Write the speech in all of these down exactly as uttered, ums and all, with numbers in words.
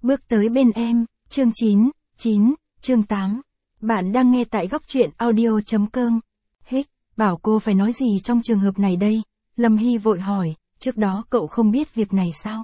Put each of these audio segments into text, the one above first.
Bước tới bên em, chương chín, chín, chương tám. Bạn đang nghe tại góc truyện audio.com. Hích, bảo cô phải nói gì trong trường hợp này đây? Lâm Hy vội hỏi, trước đó cậu không biết việc này sao?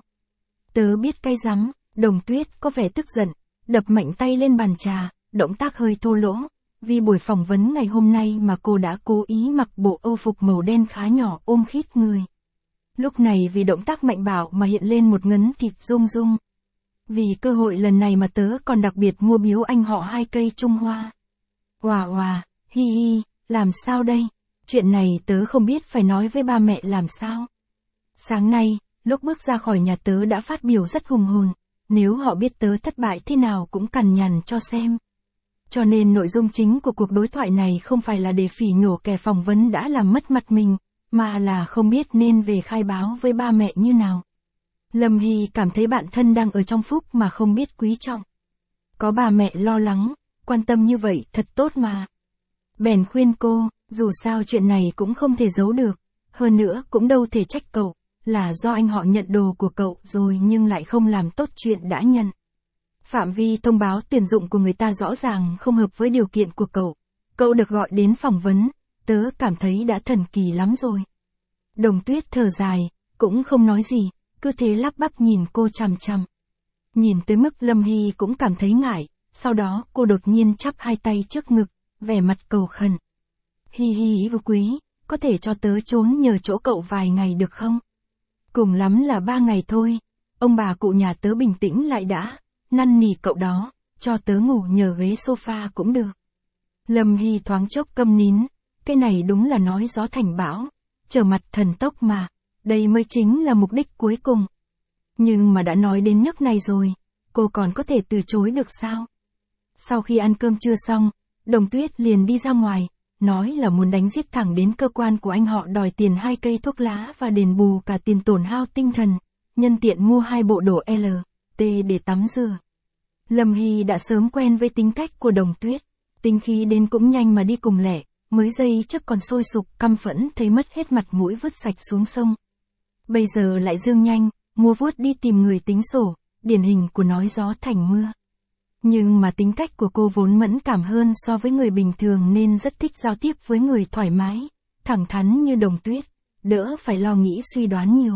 Tớ biết cay rắm. Đồng Tuyết có vẻ tức giận, đập mạnh tay lên bàn trà, động tác hơi thô lỗ. Vì buổi phỏng vấn ngày hôm nay mà cô đã cố ý mặc bộ âu phục màu đen khá nhỏ ôm khít người. Lúc này vì động tác mạnh bạo mà hiện lên một ngấn thịt rung rung. Vì cơ hội lần này mà tớ còn đặc biệt mua biếu anh họ hai cây Trung Hoa. Oà oà, hi hi, làm sao đây? Chuyện này tớ không biết phải nói với ba mẹ làm sao. Sáng nay, lúc bước ra khỏi nhà tớ đã phát biểu rất hùng hồn, nếu họ biết tớ thất bại thế nào cũng cằn nhằn cho xem. Cho nên nội dung chính của cuộc đối thoại này không phải là để phỉ nhổ kẻ phỏng vấn đã làm mất mặt mình, mà là không biết nên về khai báo với ba mẹ như nào. Lâm Hy cảm thấy bạn thân đang ở trong phúc mà không biết quý trọng. Có bà mẹ lo lắng, quan tâm như vậy thật tốt mà. Bèn khuyên cô, dù sao chuyện này cũng không thể giấu được, hơn nữa cũng đâu thể trách cậu, là do anh họ nhận đồ của cậu rồi nhưng lại không làm tốt chuyện đã nhận. Phạm vi thông báo tuyển dụng của người ta rõ ràng không hợp với điều kiện của cậu. Cậu được gọi đến phỏng vấn, tớ cảm thấy đã thần kỳ lắm rồi. Đồng Tuyết thở dài, cũng không nói gì, cứ thế lắp bắp nhìn cô chằm chằm. Nhìn tới mức Lâm Hy cũng cảm thấy ngại, sau đó cô đột nhiên chắp hai tay trước ngực, vẻ mặt cầu khẩn. Hi hi hi quý, có thể cho tớ trốn nhờ chỗ cậu vài ngày được không? Cùng lắm là ba ngày thôi, ông bà cụ nhà tớ bình tĩnh lại đã, năn nỉ cậu đó, cho tớ ngủ nhờ ghế sofa cũng được. Lâm Hy thoáng chốc câm nín, cái này đúng là nói gió thành bão, trở mặt thần tốc mà, đây mới chính là mục đích cuối cùng. Nhưng mà đã nói đến nước này rồi, cô còn có thể từ chối được sao? Sau khi ăn cơm trưa xong, Đồng Tuyết liền đi ra ngoài, nói là muốn đánh giết thẳng đến cơ quan của anh họ đòi tiền hai cây thuốc lá và đền bù cả tiền tổn hao tinh thần, nhân tiện mua hai bộ đồ L, T để tắm rửa. Lâm Hy đã sớm quen với tính cách của Đồng Tuyết, tính khí đến cũng nhanh mà đi cùng lẹ, mới giây trước còn sôi sục căm phẫn thấy mất hết mặt mũi vứt sạch xuống sông. Bây giờ lại dương nhanh, mua vuốt đi tìm người tính sổ, điển hình của nói gió thành mưa. Nhưng mà tính cách của cô vốn mẫn cảm hơn so với người bình thường nên rất thích giao tiếp với người thoải mái, thẳng thắn như Đồng Tuyết, đỡ phải lo nghĩ suy đoán nhiều.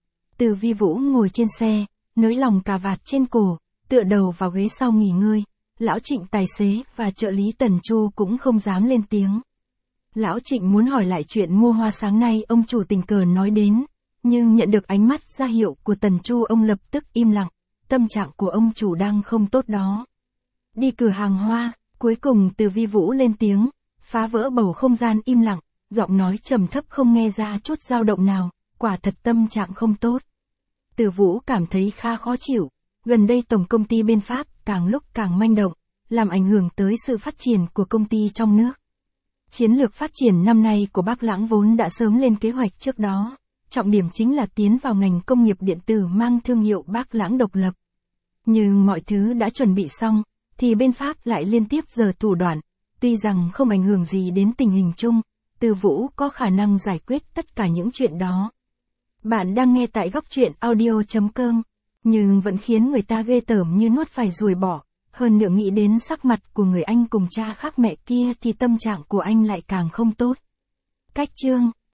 Từ Vi Vũ ngồi trên xe, nới lòng cà vạt trên cổ, tựa đầu vào ghế sau nghỉ ngơi, Lão Trịnh tài xế và trợ lý Tần Chu cũng không dám lên tiếng. Lão Trịnh muốn hỏi lại chuyện mua hoa sáng nay ông chủ tình cờ nói đến, nhưng nhận được ánh mắt ra hiệu của Tần Chu ông lập tức im lặng, tâm trạng của ông chủ đang không tốt đó. Đi cửa hàng hoa, cuối cùng Từ Vi Vũ lên tiếng, phá vỡ bầu không gian im lặng, giọng nói trầm thấp không nghe ra chút dao động nào, quả thật tâm trạng không tốt. Từ Vũ cảm thấy khá khó chịu, gần đây tổng công ty bên Pháp càng lúc càng manh động, làm ảnh hưởng tới sự phát triển của công ty trong nước. Chiến lược phát triển năm nay của Bác Lãng vốn đã sớm lên kế hoạch trước đó, trọng điểm chính là tiến vào ngành công nghiệp điện tử mang thương hiệu Bác Lãng độc lập. Nhưng mọi thứ đã chuẩn bị xong, thì bên Pháp lại liên tiếp giở thủ đoạn, tuy rằng không ảnh hưởng gì đến tình hình chung, Từ Vũ có khả năng giải quyết tất cả những chuyện đó. Bạn đang nghe tại góc truyện audio.com, nhưng vẫn khiến người ta ghê tởm như nuốt phải ruồi bỏ, hơn nữa nghĩ đến sắc mặt của người anh cùng cha khác mẹ kia thì tâm trạng của anh lại càng không tốt. Cách chương